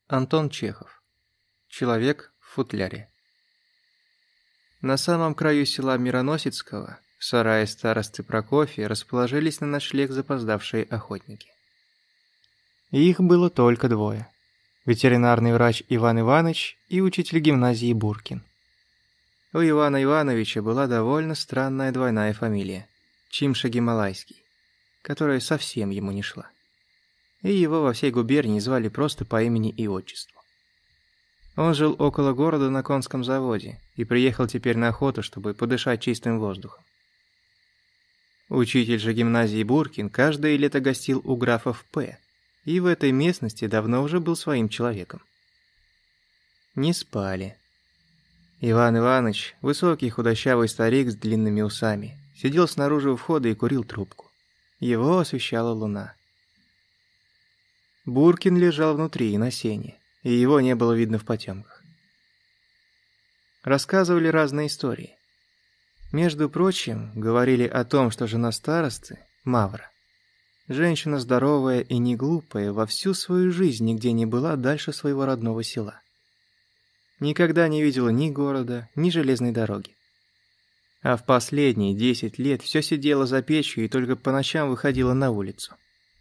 Антон Чехов. Человек в футляре. На самом краю села Мироносицкого, в сарае старосты Прокофия, расположились на ночлег запоздавшие охотники. Их было только двое. Ветеринарный врач Иван Иванович и учитель гимназии Буркин. У Ивана Ивановича была довольно странная двойная фамилия – Чимша-Гималайский, которая совсем ему не шла. И его во всей губернии звали просто по имени и отчеству. Он жил около города на конском заводе и приехал теперь на охоту, чтобы подышать чистым воздухом. Учитель же гимназии Буркин каждое лето гостил у графов П. и в этой местности давно уже был своим человеком. Не спали. Иван Иванович, высокий худощавый старик с длинными усами, сидел снаружи у входа и курил трубку. Его освещала луна. Буркин лежал внутри, на сене, и его не было видно в потемках. Рассказывали разные истории. Между прочим, говорили о том, что жена старосты, Мавра, женщина здоровая и не глупая, во всю свою жизнь нигде не была дальше своего родного села. Никогда не видела ни города, ни железной дороги. А в последние 10 лет все сидела за печью и только по ночам выходила на улицу.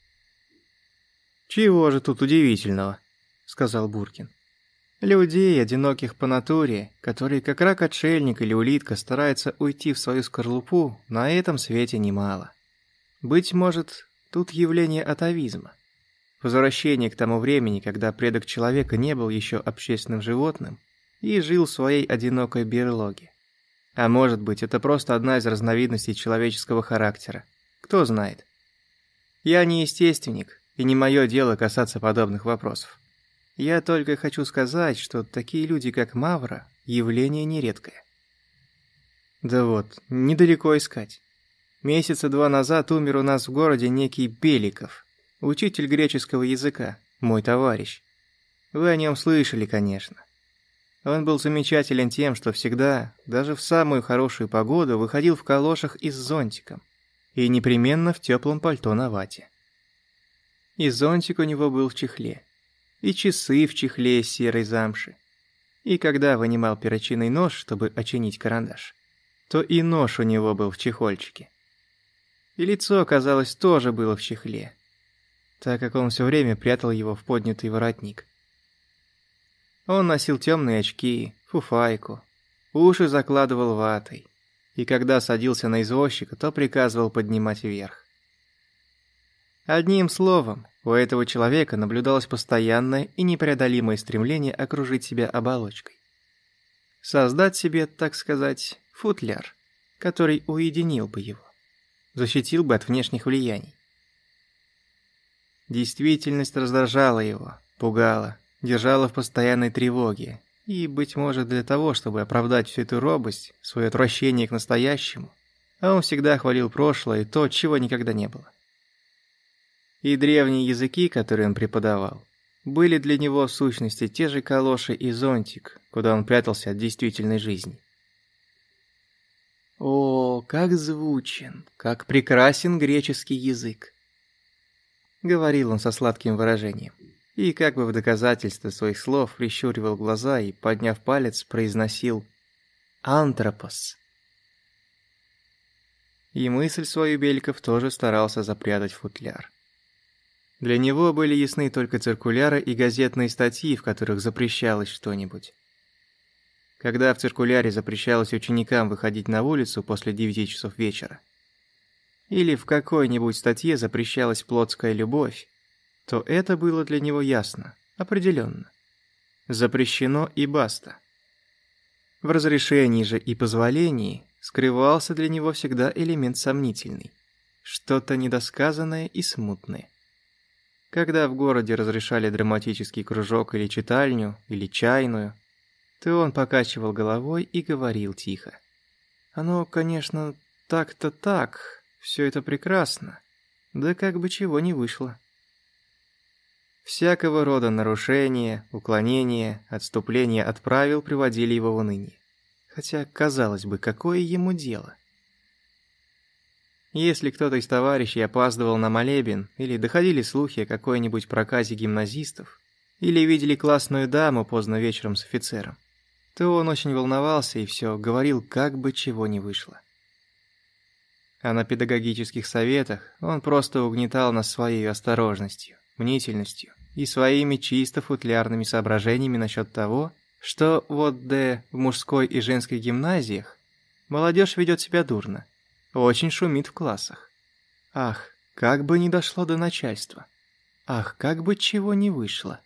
«Чего же тут удивительного?» — сказал Буркин. «Людей, одиноких по натуре, которые как рак-отшельник или улитка стараются уйти в свою скорлупу, на этом свете немало. Быть может, тут явление атовизма. Возвращение к тому времени, когда предок человека не был еще общественным животным и жил в своей одинокой берлоге. А может быть, это просто одна из разновидностей человеческого характера. Кто знает. Я не естественник, и не мое дело касаться подобных вопросов. Я только хочу сказать, что такие люди, как Мавра, явление нередкое. Да вот, недалеко искать. Месяца 2 назад умер у нас в городе некий Беликов, учитель греческого языка, мой товарищ. Вы о нем слышали, конечно. Он был замечателен тем, что всегда, даже в самую хорошую погоду, выходил в калошах и с зонтиком, и непременно в теплом пальто на вате. И зонтик у него был в чехле, и часы в чехле из серой замши. И когда вынимал перочинный нож, чтобы очинить карандаш, то и нож у него был в чехольчике. И лицо, казалось, тоже было в чехле, так как он все время прятал его в поднятый воротник. Он носил темные очки, фуфайку, уши закладывал ватой, и когда садился на извозчика, то приказывал поднимать вверх. Одним словом, у этого человека наблюдалось постоянное и непреодолимое стремление окружить себя оболочкой. Создать себе, так сказать, футляр, который уединил бы его, защитил бы от внешних влияний. Действительность раздражала его, пугала, держала в постоянной тревоге, и, быть может, для того, чтобы оправдать всю эту робость, свое отвращение к настоящему, а он всегда хвалил прошлое и то, чего никогда не было. И древние языки, которые он преподавал, были для него в сущности те же калоши и зонтик, куда он прятался от действительной жизни. «О, как звучен, как прекрасен греческий язык!» — говорил он со сладким выражением, и как бы в доказательство своих слов прищуривал глаза и, подняв палец, произносил «Антропос». И мысль свою Беликов тоже старался запрятать в футляр. Для него были ясны только циркуляры и газетные статьи, в которых запрещалось что-нибудь. Когда в циркуляре запрещалось ученикам выходить на улицу после 9 часов вечера, или в какой-нибудь статье запрещалась плотская любовь, то это было для него ясно, определенно. Запрещено и баста. В разрешении же и позволении скрывался для него всегда элемент сомнительный, что-то недосказанное и смутное. Когда в городе разрешали драматический кружок или читальню, или чайную, то он покачивал головой и говорил тихо: «Оно, конечно, так-то так, все это прекрасно, да как бы чего не вышло». Всякого рода нарушения, уклонения, отступления от правил приводили его в уныние. Хотя, казалось бы, какое ему дело? Если кто-то из товарищей опаздывал на молебен или доходили слухи о какой-нибудь проказе гимназистов, или видели классную даму поздно вечером с офицером, то он очень волновался и все говорил, как бы чего не вышло. А на педагогических советах он просто угнетал нас своей осторожностью, мнительностью и своими чисто футлярными соображениями насчет того, что вот в мужской и женской гимназиях молодежь ведет себя дурно, очень шумит в классах. Ах, как бы не дошло до начальства. Ах, как бы чего не вышло.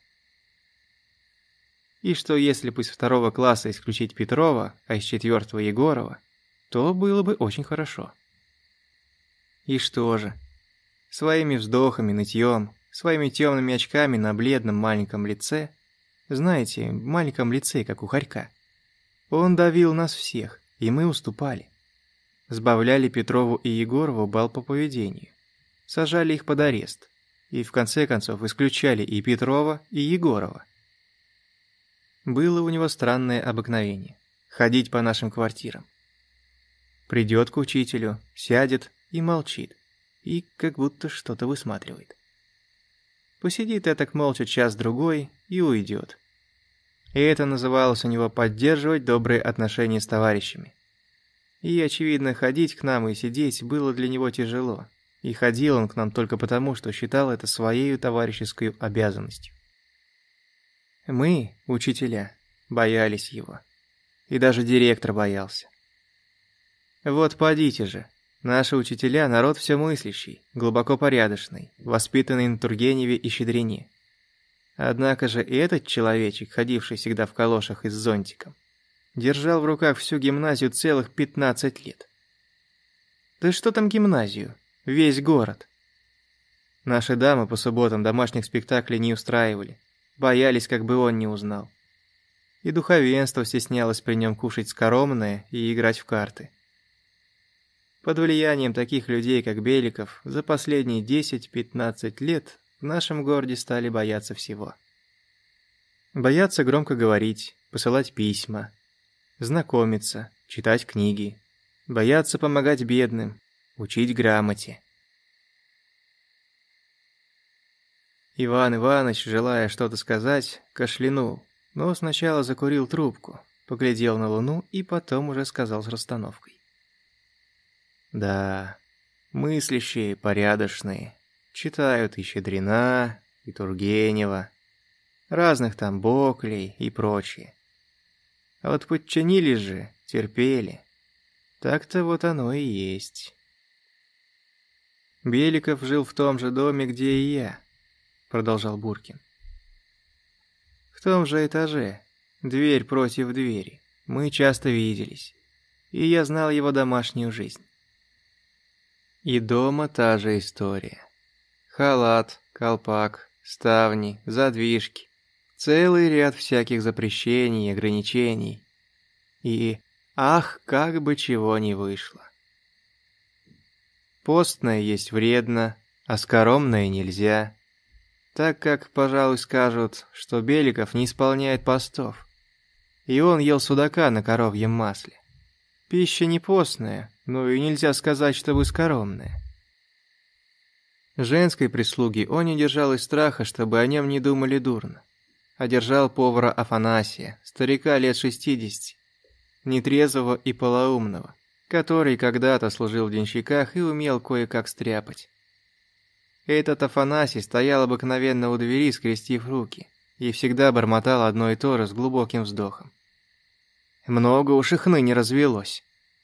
И что если бы из 2 класса исключить Петрова, а из 4 Егорова, то было бы очень хорошо. И что же? Своими вздохами, нытьем, своими темными очками на бледном маленьком лице, знаете, маленьком лице, как у хорька, он давил нас всех, и мы уступали. Сбавляли Петрову и Егорову балл по поведению, сажали их под арест, и в конце концов исключали и Петрова, и Егорова. Было у него странное обыкновение – ходить по нашим квартирам. Придет к учителю, сядет и молчит, и как будто что-то высматривает. Посидит этак молча час-другой и уйдет. И это называлось у него поддерживать добрые отношения с товарищами. И, очевидно, ходить к нам и сидеть было для него тяжело, и ходил он к нам только потому, что считал это своей товарищеской обязанностью. Мы, учителя, боялись его, и даже директор боялся. Вот подите же, наши учителя – народ всемыслящий, глубоко порядочный, воспитанный на Тургеневе и Щедрине. Однако же и этот человечек, ходивший всегда в калошах и с зонтиком, держал в руках всю гимназию целых 15 лет. Да что там гимназию? Весь город. Наши дамы по субботам домашних спектаклей не устраивали, боялись, как бы он не узнал. И духовенство стеснялось при нем кушать скоромное и играть в карты. Под влиянием таких людей, как Беликов, за последние 10-15 лет в нашем городе стали бояться всего. Боятся громко говорить, посылать письма, знакомиться, читать книги, боятся помогать бедным, учить грамоте. Иван Иванович, желая что-то сказать, кашлянул, но сначала закурил трубку, поглядел на луну и потом уже сказал с расстановкой. Да, мыслящие, порядочные, читают и Щедрина, и Тургенева, разных там Боклей и прочие. А вот подчинились же, терпели. Так-то вот оно и есть. Беликов жил в том же доме, где и я, продолжал Буркин. В том же этаже, дверь против двери, мы часто виделись, и я знал его домашнюю жизнь. И дома та же история. Халат, колпак, ставни, задвижки, целый ряд всяких запрещений и ограничений. И ах, как бы чего не вышло. Постное есть вредно, а скоромное нельзя, так как, пожалуй, скажут, что Беликов не исполняет постов, и он ел судака на коровьем масле. Пища не постная, но и нельзя сказать, чтобы скоромная. Женской прислуги он не держал из страха, чтобы о нем не думали дурно, а держал повара Афанасия, старика лет 60, нетрезвого и полоумного, который когда-то служил в денщиках и умел кое-как стряпать. Этот Афанасий стоял обыкновенно у двери, скрестив руки, и всегда бормотал одно и то же с глубоким вздохом. Много уж их ныне развелось.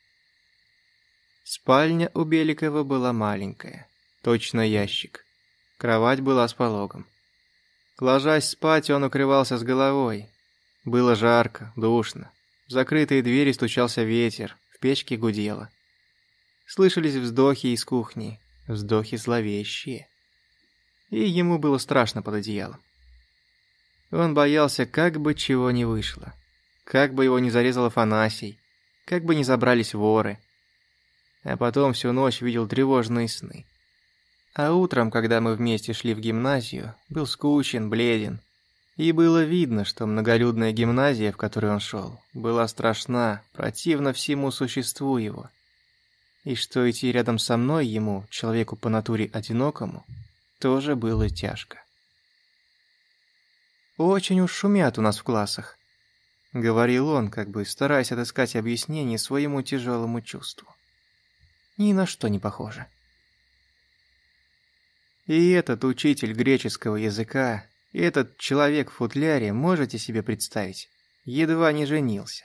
Спальня у Беликова была маленькая, точно ящик. Кровать была с пологом. Ложась спать, он укрывался с головой. Было жарко, душно. В закрытые двери стучался ветер, в печке гудело. Слышались вздохи из кухни, вздохи зловещие. И ему было страшно под одеялом. Он боялся, как бы чего не вышло. Как бы его не зарезал Афанасий, как бы не забрались воры. А потом всю ночь видел тревожные сны. А утром, когда мы вместе шли в гимназию, был скучен, бледен. И было видно, что многолюдная гимназия, в которой он шел, была страшна, противна всему существу его. И что идти рядом со мной ему, человеку по натуре одинокому, тоже было тяжко. Очень уж шумят у нас в классах», — говорил он, как бы стараясь отыскать объяснение своему тяжелому чувству. «Ни на что не похоже». И этот учитель греческого языка, и этот человек в футляре, можете себе представить, едва не женился.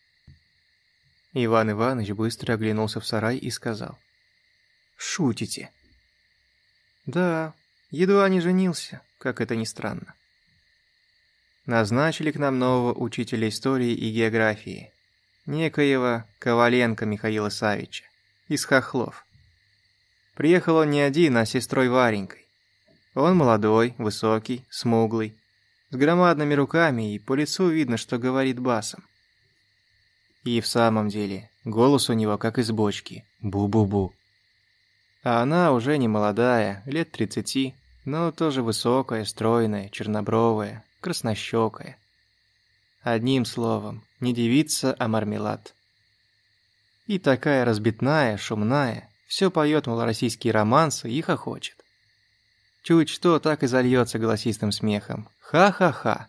Иван Иванович быстро оглянулся в сарай и сказал: «Шутите?» «Да, едва не женился, как это ни странно». Назначили к нам нового учителя истории и географии, некоего Коваленко Михаила Савича, из Хохлов. Приехал он не один, а с сестрой Варенькой. Он молодой, высокий, смуглый, с громадными руками, и по лицу видно, что говорит басом. И в самом деле, голос у него как из бочки, бу-бу-бу. А она уже не молодая, лет 30, но тоже высокая, стройная, чернобровая, краснощекая. Одним словом, не девица, а мармелад. И такая разбитная, шумная, все поет малороссийские романсы и хохочет. Чуть что, так и зальется голосистым смехом. Ха-ха-ха.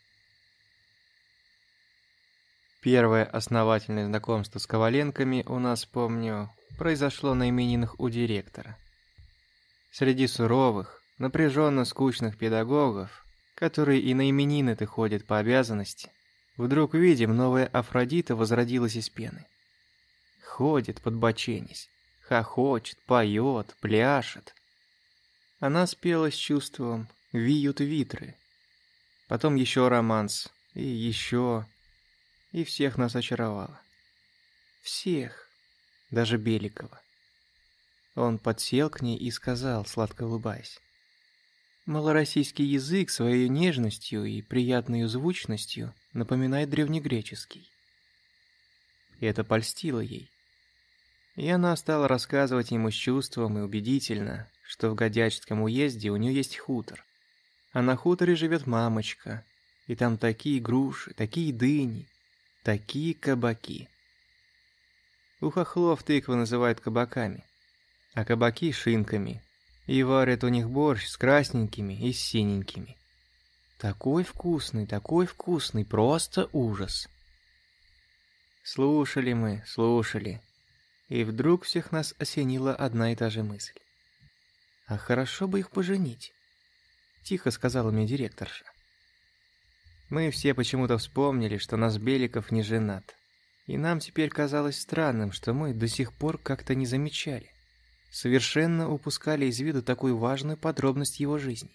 Первое основательное знакомство с Коваленками у нас, помню, произошло на именинах у директора. Среди суровых, напряженно скучных педагогов, которые и на именины-то ходят по обязанности, вдруг видим, новая Афродита возродилась из пены. Ходит, подбоченясь, хохочет, поет, пляшет. Она спела с чувством «Виют витры». Потом еще романс, и еще, и всех нас очаровала. Всех, даже Беликова. Он подсел к ней и сказал, сладко улыбаясь: «Малороссийский язык своей нежностью и приятной звучностью напоминает древнегреческий». И это польстило ей. И она стала рассказывать ему с чувством и убедительно, что в Годячском уезде у нее есть хутор. А на хуторе живет мамочка, и там такие груши, такие дыни, такие кабаки. У хохлов тыквы называют кабаками, а кабаки — шинками, и варят у них борщ с красненькими и с синенькими. Такой вкусный, просто ужас. Слушали мы, слушали. И вдруг всех нас осенила одна и та же мысль. «А хорошо бы их поженить», — тихо сказала мне директорша. Мы все почему-то вспомнили, что наш Беликов не женат. И нам теперь казалось странным, что мы до сих пор как-то не замечали. Совершенно упускали из виду такую важную подробность его жизни.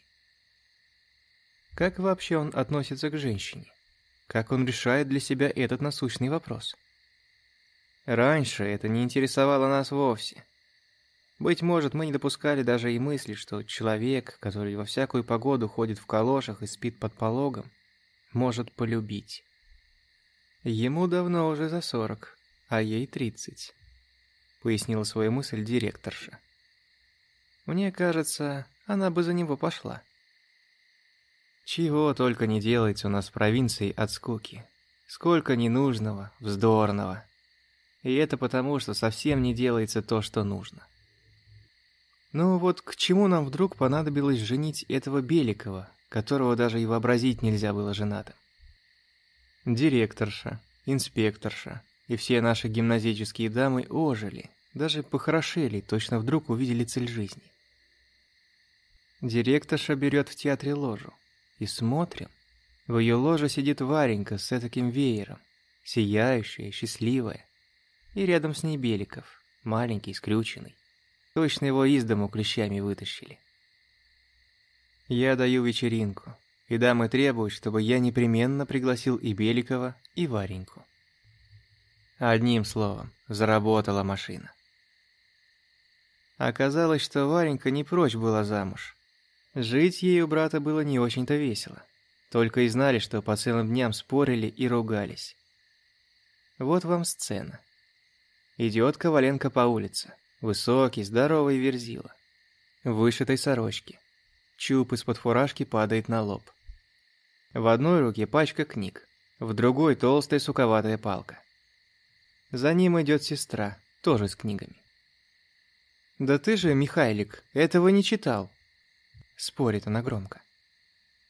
Как вообще он относится к женщине? Как он решает для себя этот насущный вопрос? Раньше это не интересовало нас вовсе. Быть может, мы не допускали даже и мысли, что человек, который во всякую погоду ходит в калошах и спит под пологом, может полюбить. Ему давно уже за 40, а ей 30, пояснила свою мысль директорша. Мне кажется, она бы за него пошла. Чего только не делается у нас в провинции от скуки. Сколько ненужного, вздорного. И это потому, что совсем не делается то, что нужно. Ну вот к чему нам вдруг понадобилось женить этого Беликова, которого даже и вообразить нельзя было женатым? Директорша, инспекторша и все наши гимназические дамы ожили, даже похорошели, точно вдруг увидели цель жизни. Директорша берет в театре ложу, и смотрим, в ее ложе сидит Варенька с этаким веером, сияющая, счастливая. И рядом с ней Беликов, маленький, скрюченный. Точно его из дому клещами вытащили. Я даю вечеринку, и дамы требуют, чтобы я непременно пригласил и Беликова, и Вареньку. Одним словом, заработала машина. Оказалось, что Варенька не прочь была замуж. Жить ей у брата было не очень-то весело. Только и знали, что по целым дням спорили и ругались. Вот вам сцена. Идет Коваленко по улице. Высокий, здоровый верзила. В вышитой сорочке. Чуб из-под фуражки падает на лоб. В одной руке пачка книг, в другой толстая суковатая палка. За ним идет сестра, тоже с книгами. «Да ты же, Михайлик, этого не читал!» Спорит она громко.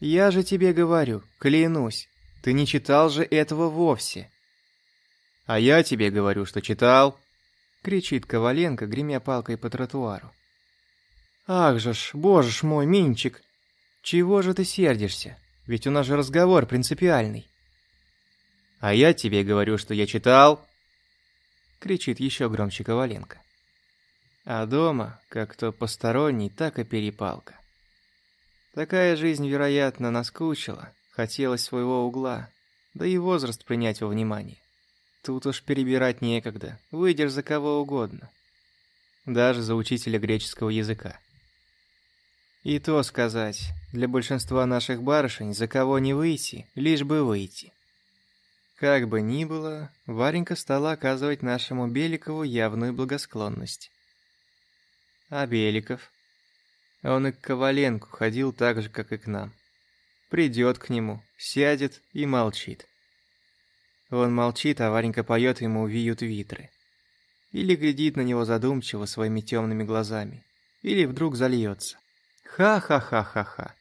Я же тебе говорю, клянусь, ты не читал же этого вовсе. А я тебе говорю, что читал, кричит Коваленко, гремя палкой по тротуару. Ах же ж, боже ж мой, Минчик, чего же ты сердишься? Ведь у нас же разговор принципиальный. А я тебе говорю, что я читал, кричит еще громче Коваленко. А дома, как то посторонний, так и перепалка. Такая жизнь, вероятно, наскучила, хотелось своего угла, да и возраст принять во внимание. Тут уж перебирать некогда, выйдешь за кого угодно. Даже за учителя греческого языка. И то сказать, для большинства наших барышень за кого не выйти, лишь бы выйти. Как бы ни было, Варенька стала оказывать нашему Беликову явную благосклонность. А Беликов? Он и к Коваленку ходил так же, как и к нам. Придет к нему, сядет и молчит. Он молчит, а Варенька поет ему «Виют витры». Или глядит на него задумчиво своими темными глазами, или вдруг зальется. Ха-ха-ха-ха-ха.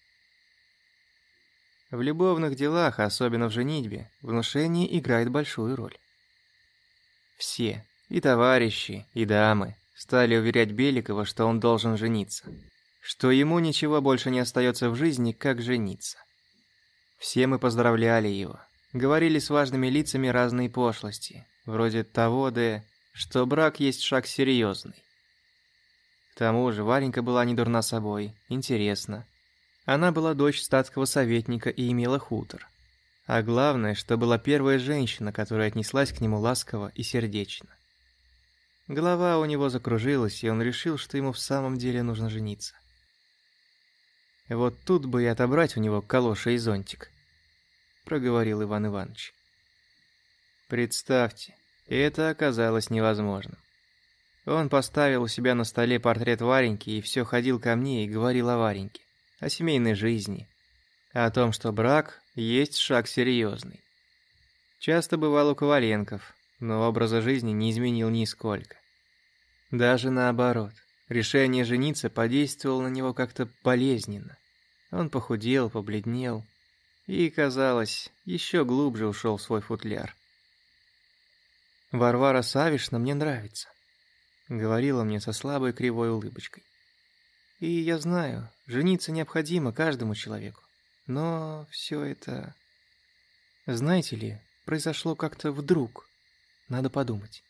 В любовных делах, особенно в женитьбе, внушение играет большую роль. Все, и товарищи, и дамы, стали уверять Беликова, что он должен жениться, что ему ничего больше не остается в жизни, как жениться. Все мы поздравляли его, говорили с важными лицами разные пошлости, вроде того, что брак есть шаг серьезный. К тому же Варенька была не дурна собой, интересна. Она была дочь статского советника и имела хутор. А главное, что была первая женщина, которая отнеслась к нему ласково и сердечно. Голова у него закружилась, и он решил, что ему в самом деле нужно жениться. «Вот тут бы и отобрать у него калоши и зонтик», — проговорил Иван Иванович. Представьте, это оказалось невозможным. Он поставил у себя на столе портрет Вареньки и все ходил ко мне и говорил о Вареньке, о семейной жизни, о том, что брак есть шаг серьезный. Часто бывал у Коваленков, но образа жизни не изменил нисколько. Даже наоборот, решение жениться подействовало на него как-то болезненно. Он похудел, побледнел и, казалось, еще глубже ушел в свой футляр. «Варвара Савишна мне нравится», — говорила мне со слабой кривой улыбочкой. «И я знаю, жениться необходимо каждому человеку, но все это, знаете ли, произошло как-то вдруг, надо подумать».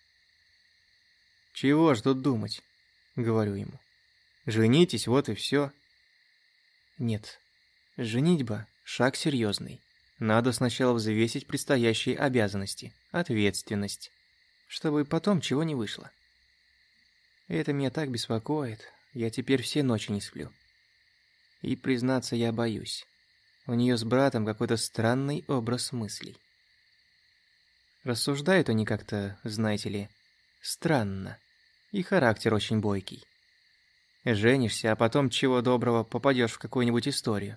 «Чего ж тут думать?» — говорю ему. «Женитесь, вот и все». «Нет, женитьба — шаг серьезный. Надо сначала взвесить предстоящие обязанности, ответственность, чтобы потом чего не вышло. Это меня так беспокоит, я теперь все ночи не сплю. И, признаться, я боюсь. У нее с братом какой-то странный образ мыслей. Рассуждают они как-то, знаете ли, странно, и характер очень бойкий. Женишься, а потом чего доброго попадешь в какую-нибудь историю.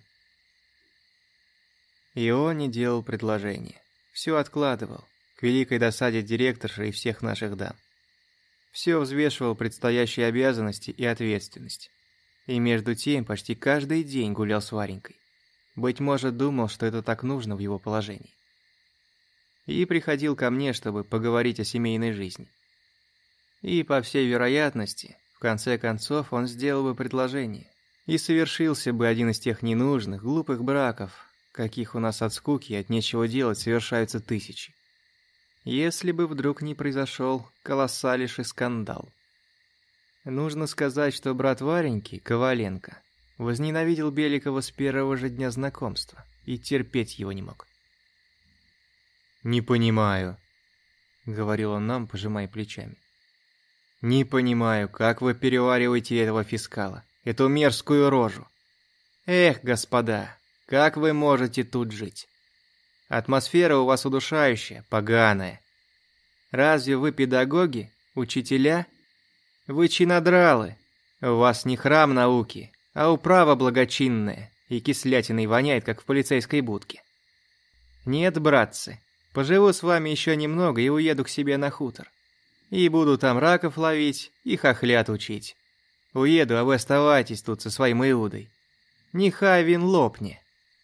И он не делал предложения. Все откладывал, к великой досаде директорши и всех наших дам. Все взвешивал предстоящие обязанности и ответственность. И между тем почти каждый день гулял с Варенькой. Быть может, думал, что это так нужно в его положении. И приходил ко мне, чтобы поговорить о семейной жизни. И, по всей вероятности, в конце концов он сделал бы предложение. И совершился бы один из тех ненужных, глупых браков, каких у нас от скуки и от нечего делать совершаются тысячи. Если бы вдруг не произошел колоссальнейший скандал. Нужно сказать, что брат Вареньки, Коваленко, возненавидел Беликова с первого же дня знакомства и терпеть его не мог. «Не понимаю», — говорил он нам, пожимая плечами. «Не понимаю, как вы перевариваете этого фискала, эту мерзкую рожу. Эх, господа, как вы можете тут жить? Атмосфера у вас удушающая, поганая. Разве вы педагоги, учителя? Вы чинодралы. У вас не храм науки, а управа благочинная, и кислятиной воняет, как в полицейской будке. Нет, братцы, поживу с вами еще немного и уеду к себе на хутор. И буду там раков ловить и хохлят учить. Уеду, а вы оставайтесь тут со своим Иудой. Нехай вин лопни.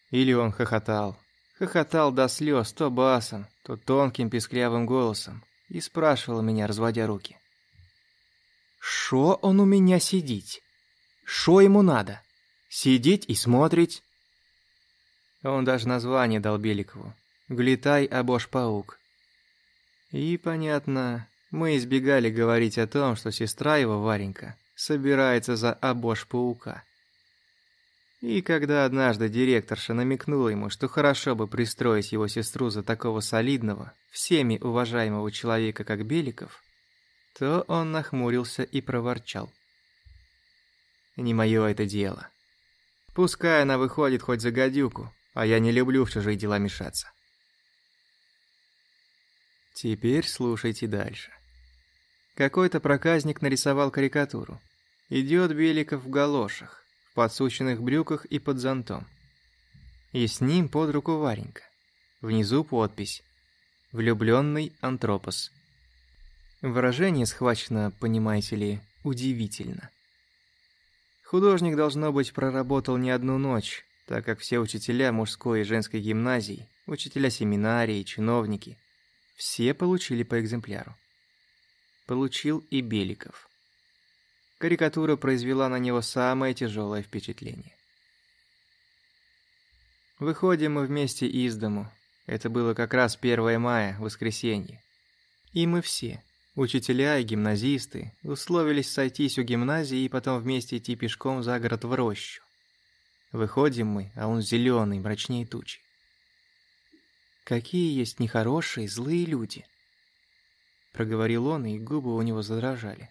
Или он хохотал. Хохотал до слез то басом, то тонким писклявым голосом и спрашивал меня, разводя руки. «Шо он у меня сидит? Шо ему надо? Сидеть и смотреть?» Он даже название дал Беликову. «Глитай, обож-паук». И, понятно, мы избегали говорить о том, что сестра его, Варенька, собирается за обож-паука. И когда однажды директорша намекнула ему, что хорошо бы пристроить его сестру за такого солидного, всеми уважаемого человека, как Беликов, то он нахмурился и проворчал. «Не мое это дело. Пускай она выходит хоть за гадюку, а я не люблю в чужие дела мешаться». Теперь слушайте дальше. Какой-то проказник нарисовал карикатуру. Идет Беликов в галошах, в подсученных брюках и под зонтом. И с ним под руку Варенька. Внизу подпись «Влюбленный Антропос». Выражение схвачено, понимаете ли, удивительно. Художник, должно быть, проработал не одну ночь, так как все учителя мужской и женской гимназий, учителя семинарии, чиновники, все получили по экземпляру. Получил и Беликов. Карикатура произвела на него самое тяжелое впечатление. Выходим мы вместе из дому. Это было как раз 1 мая, воскресенье. И мы все, учителя и гимназисты, условились сойтись у гимназии и потом вместе идти пешком за город в рощу. Выходим мы, а он зеленый, мрачнее тучи. «Какие есть нехорошие, злые люди!» Проговорил он, и губы у него задрожали.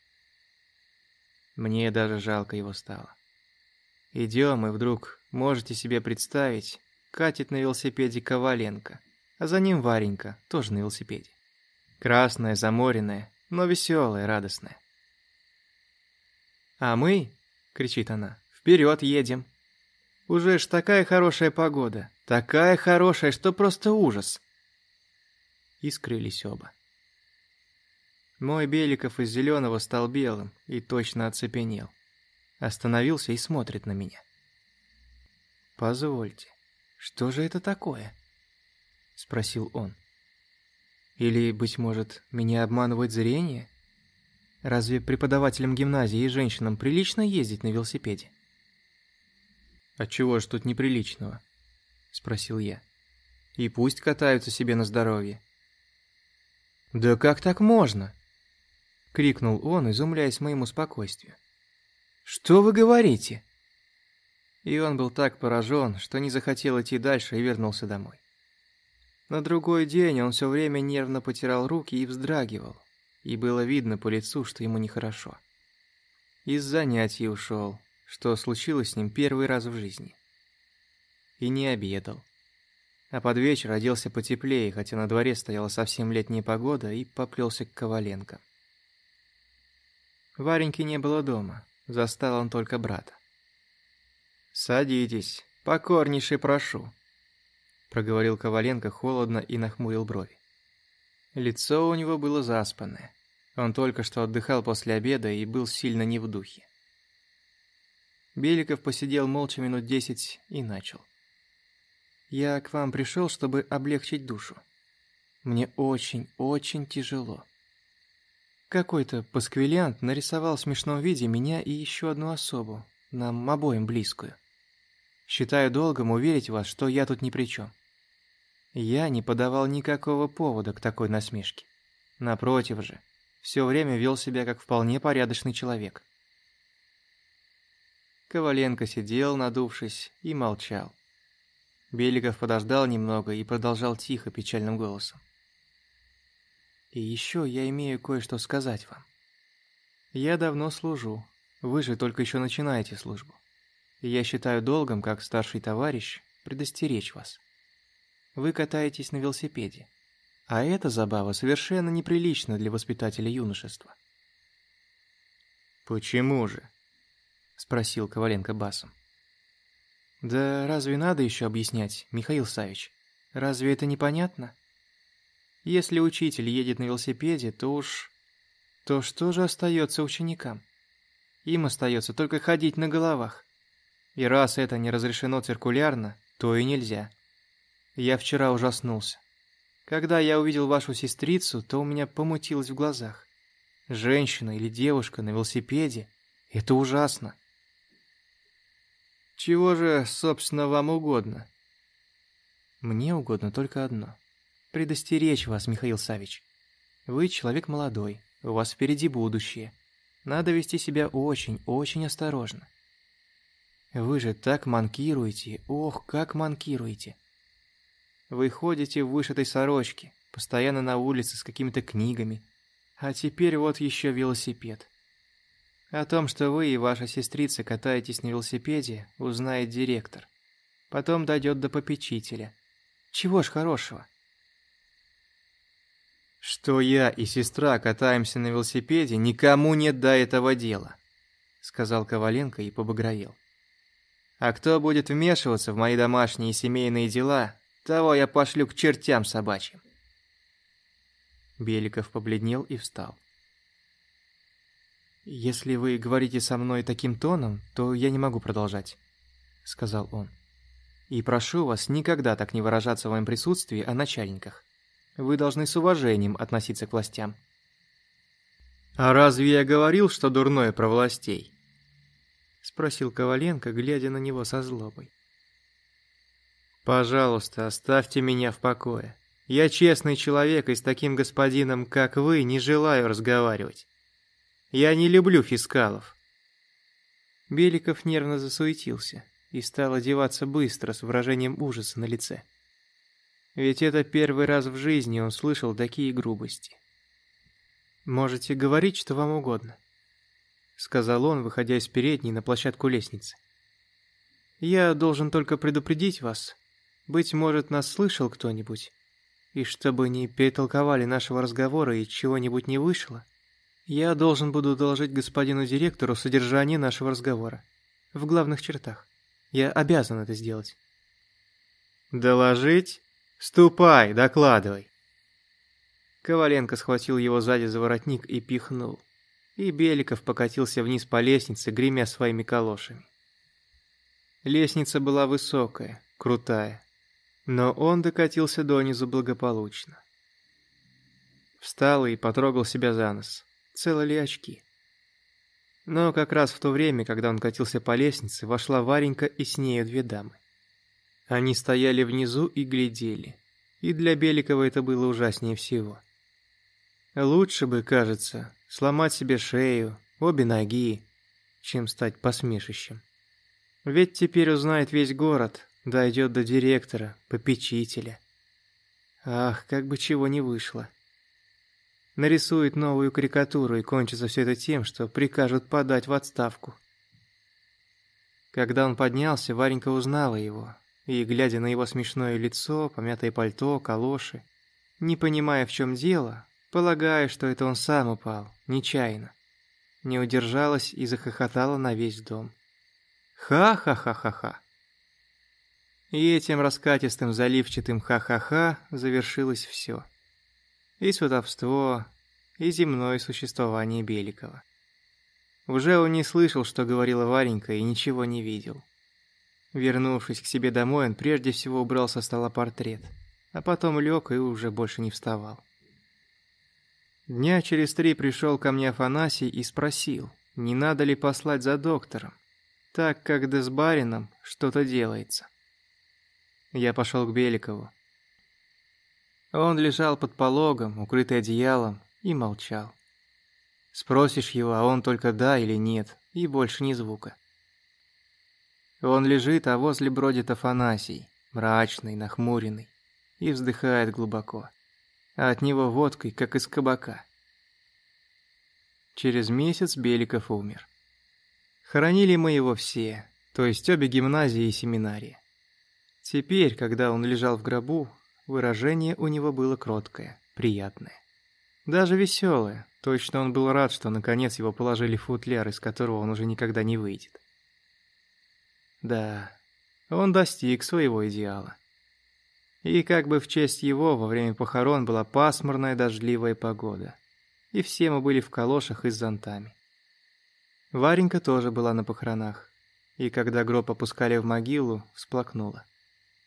Мне даже жалко его стало. Идем, и вдруг, можете себе представить, катит на велосипеде Коваленко, а за ним Варенька, тоже на велосипеде. Красная, заморенная, но веселая, радостная. «А мы, — кричит она, — вперед едем. Уже ж такая хорошая погода, такая хорошая, что просто ужас!» И скрылись оба. Мой Беликов из зеленого стал белым и точно оцепенел. Остановился и смотрит на меня. «Позвольте, что же это такое?» — спросил он. «Или, быть может, меня обманывает зрение? Разве преподавателям гимназии и женщинам прилично ездить на велосипеде?» «А чего ж тут неприличного?» — спросил я. «И пусть катаются себе на здоровье». «Да как так можно?» — крикнул он, изумляясь моему спокойствию. «Что вы говорите?» И он был так поражен, что не захотел идти дальше и вернулся домой. На другой день он все время нервно потирал руки и вздрагивал, и было видно по лицу, что ему нехорошо. Из занятий ушел, что случилось с ним 1 раз в жизни. И не обедал. А под вечер оделся потеплее, хотя на дворе стояла совсем летняя погода, и поплелся к Коваленко. Вареньки не было дома, застал он только брата. «Садитесь, покорнейше прошу», — проговорил Коваленко холодно и нахмурил брови. Лицо у него было заспанное. Он только что отдыхал после обеда и был сильно не в духе. Беликов посидел молча минут 10 и начал. «Я к вам пришел, чтобы облегчить душу. Мне очень, очень тяжело. Какой-то пасквилянт нарисовал в смешном виде меня и еще одну особу, нам обоим близкую. Считаю долгом уверить вас, что я тут ни при чем. Я не подавал никакого повода к такой насмешке. Напротив же, все время вел себя как вполне порядочный человек». Коваленко сидел, надувшись, и молчал. Беликов подождал немного и продолжал тихо, печальным голосом. «И еще я имею кое-что сказать вам. Я давно служу, вы же только еще начинаете службу. И я считаю долгом, как старший товарищ, предостеречь вас. Вы катаетесь на велосипеде, а эта забава совершенно неприлична для воспитателя юношества». «Почему же?» — спросил Коваленко басом. «Да разве надо еще объяснять, Михаил Савич? Разве это непонятно? Если учитель едет на велосипеде, то что же остается ученикам? Им остается только ходить на головах. И раз это не разрешено циркулярно, то и нельзя. Я вчера ужаснулся. Когда я увидел вашу сестрицу, то у меня помутилось в глазах. Женщина или девушка на велосипеде — это ужасно. Чего же, собственно, вам угодно? Мне угодно только одно — предостеречь вас, Михаил Савич. Вы человек молодой, у вас впереди будущее. Надо вести себя очень, очень осторожно. Вы же так манкируете, ох, как манкируете. Вы ходите в вышитой сорочке, постоянно на улице с какими-то книгами, а теперь вот еще велосипед. О том, что вы и ваша сестрица катаетесь на велосипеде, узнает директор. Потом дойдет до попечителя. Чего ж хорошего? Что я и сестра катаемся на велосипеде, никому нет до этого дела, сказал Коваленко и побагровел. А кто будет вмешиваться в мои домашние и семейные дела, того я пошлю к чертям собачьим. Беликов побледнел и встал. «Если вы говорите со мной таким тоном, то я не могу продолжать», — сказал он. «И прошу вас никогда так не выражаться в моем присутствии о начальниках. Вы должны с уважением относиться к властям». «А разве я говорил, что дурное про властей?» — спросил Коваленко, глядя на него со злобой. «Пожалуйста, оставьте меня в покое. Я честный человек и с таким господином, как вы, не желаю разговаривать. Я не люблю фискалов». Беликов нервно засуетился и стал одеваться быстро, с выражением ужаса на лице. Ведь это первый раз в жизни он слышал такие грубости. «Можете говорить, что вам угодно», — сказал он, выходя из передней на площадку лестницы. «Я должен только предупредить вас. Быть может, нас слышал кто-нибудь, и чтобы не перетолковали нашего разговора и чего-нибудь не вышло, я должен буду доложить господину директору содержание нашего разговора. В главных чертах. Я обязан это сделать». «Доложить? Ступай, докладывай». Коваленко схватил его сзади за воротник и пихнул. И Беликов покатился вниз по лестнице, гремя своими калошами. Лестница была высокая, крутая, но он докатился донизу благополучно. Встал и потрогал себя за нос. Целы ли очки? Но как раз в то время, когда он катился по лестнице, вошла Варенька и с нею две дамы. Они стояли внизу и глядели, и для Беликова это было ужаснее всего. Лучше бы, кажется, сломать себе шею, обе ноги, чем стать посмешищем. Ведь теперь узнает весь город, дойдет до директора, попечителя. Ах, как бы чего не вышло. Нарисует новую карикатуру, и кончится все это тем, что прикажут подать в отставку. Когда он поднялся, Варенька узнала его, и, глядя на его смешное лицо, помятое пальто, калоши, не понимая, в чем дело, полагая, что это он сам упал, нечаянно, не удержалась и захохотала на весь дом. Ха-ха-ха-ха-ха. И этим раскатистым заливчатым ха-ха-ха завершилось все. И сватовство, и земное существование Беликова. Уже он не слышал, что говорила Варенька, и ничего не видел. Вернувшись к себе домой, он прежде всего убрал со стола портрет, а потом лег и уже больше не вставал. Дня через 3 пришел ко мне Афанасий и спросил, не надо ли послать за доктором, так как да с барином что-то делается. Я пошел к Беликову. Он лежал под пологом, укрытый одеялом, и молчал. Спросишь его, а он только да или нет, и больше ни звука. Он лежит, а возле бродит Афанасий, мрачный, нахмуренный, и вздыхает глубоко, а от него водкой, как из кабака. Через месяц Беликов умер. Хоронили мы его все, то есть обе гимназии и семинарии. Теперь, когда он лежал в гробу, выражение у него было кроткое, приятное. Даже веселое, точно он был рад, что наконец его положили в футляр, из которого он уже никогда не выйдет. Да, он достиг своего идеала. И как бы в честь его во время похорон была пасмурная дождливая погода, и все мы были в калошах и с зонтами. Варенька тоже была на похоронах, и когда гроб опускали в могилу, всплакнула.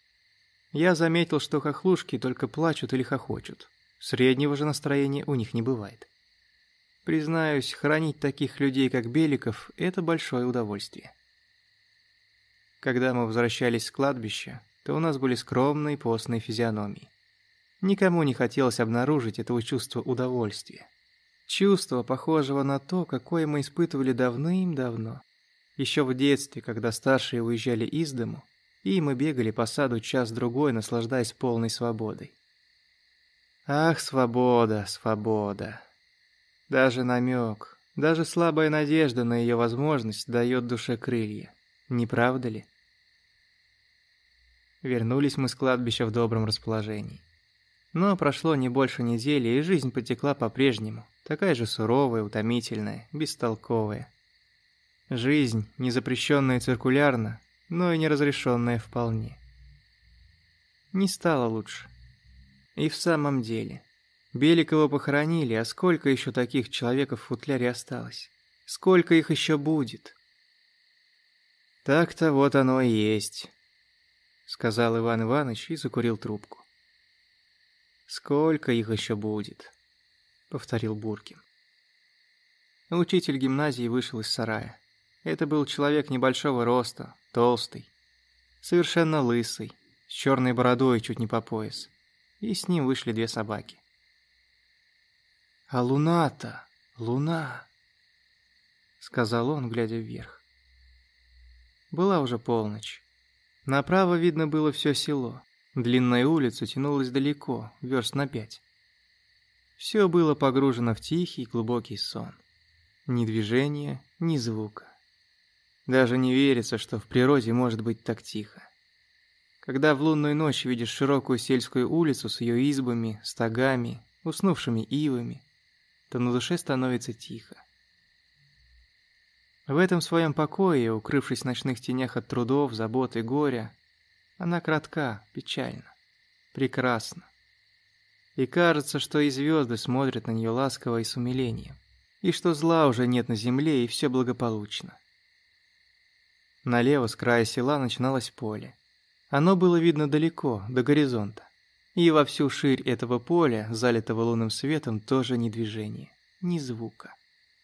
Я заметил, что хохлушки только плачут или хохочут. Среднего же настроения у них не бывает. Признаюсь, хранить таких людей, как Беликов, это большое удовольствие. Когда мы возвращались с кладбища, то у нас были скромные постные физиономии. Никому не хотелось обнаружить этого чувства удовольствия. Чувство, похожего на то, какое мы испытывали давным-давно. Еще в детстве, когда старшие уезжали из дому, и мы бегали по саду час-другой, наслаждаясь полной свободой. Ах, свобода, свобода! Даже намек, даже слабая надежда на ее возможность дает душе крылья. Не правда ли? Вернулись мы с кладбища в добром расположении. Но прошло не больше недели, и жизнь потекла по-прежнему, такая же суровая, утомительная, бестолковая. Жизнь, не запрещенная циркулярно, но и не разрешенная вполне. Не стало лучше. И в самом деле, Беликова похоронили, а сколько еще таких человеков в футляре осталось? Сколько их еще будет? Так-то вот оно и есть, сказал Иван Иванович и закурил трубку. «Сколько их еще будет?» — повторил Буркин. Учитель гимназии вышел из сарая. Это был человек небольшого роста, толстый, совершенно лысый, с черной бородой чуть не по пояс. И с ним вышли две собаки. «А луна-то, луна!» — сказал он, глядя вверх. Была уже полночь. Направо видно было все село. Длинная улица тянулась далеко, верст на 5. Все было погружено в тихий, глубокий сон. Ни движения, ни звука. Даже не верится, что в природе может быть так тихо. Когда в лунную ночь видишь широкую сельскую улицу с ее избами, стогами, уснувшими ивами, то на душе становится тихо. В этом своем покое, укрывшись в ночных тенях от трудов, забот и горя, она кратка, печальна, прекрасна. И кажется, что и звезды смотрят на нее ласково и с умилением, и что зла уже нет на земле, и все благополучно. Налево с края села начиналось поле. Оно было видно далеко, до горизонта. И во всю ширь этого поля, залитого лунным светом, тоже ни движения, ни звука.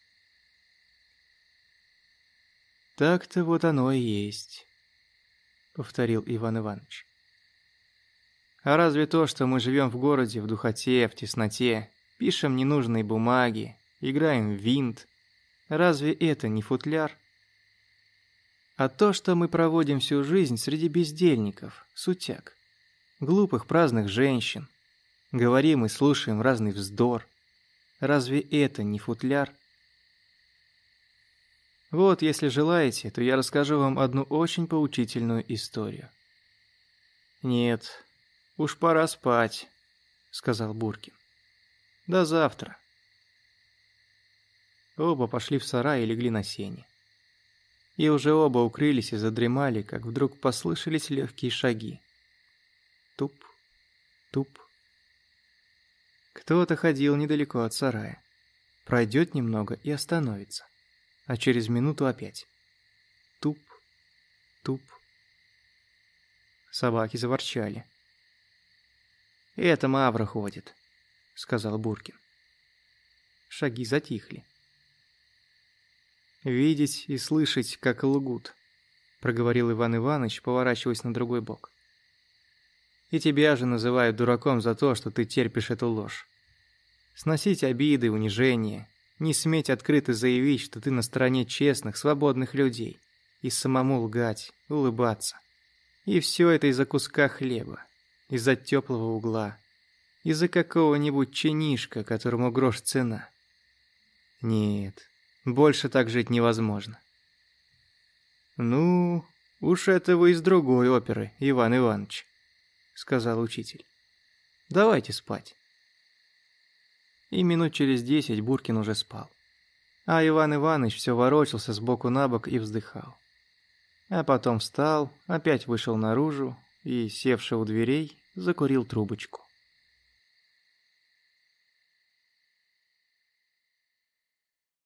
«Так-то вот оно и есть», — повторил Иван Иванович. «А разве то, что мы живем в городе, в духоте, в тесноте, пишем ненужные бумаги, играем в винт, разве это не футляр? А то, что мы проводим всю жизнь среди бездельников, сутяг, глупых праздных женщин, говорим и слушаем разный вздор, разве это не футляр? Вот, если желаете, то я расскажу вам одну очень поучительную историю». «Нет, уж пора спать», — сказал Буркин. «До завтра». Оба пошли в сарай и легли на сене. И уже оба укрылись и задремали, как вдруг послышались легкие шаги. Туп, туп. Кто-то ходил недалеко от сарая. Пройдет немного и остановится. А через минуту опять. Туп, туп. Собаки заворчали. «Это Мавра ходит», — сказал Буркин. Шаги затихли. «Видеть и слышать, как лгут», — проговорил Иван Иванович, поворачиваясь на другой бок. «И тебя же называют дураком за то, что ты терпишь эту ложь. Сносить обиды, унижения, не сметь открыто заявить, что ты на стороне честных, свободных людей, и самому лгать, улыбаться. И все это из-за куска хлеба, из-за теплого угла, из-за какого-нибудь чинишка, которому грош цена. Нет, больше так жить невозможно». «Ну, уж это вы из другой оперы, Иван Иванович», — сказал учитель. «Давайте спать». И минут через 10 Буркин уже спал. А Иван Иванович все ворочался сбоку на бок и вздыхал. А потом встал, опять вышел наружу и, севши у дверей, закурил трубочку.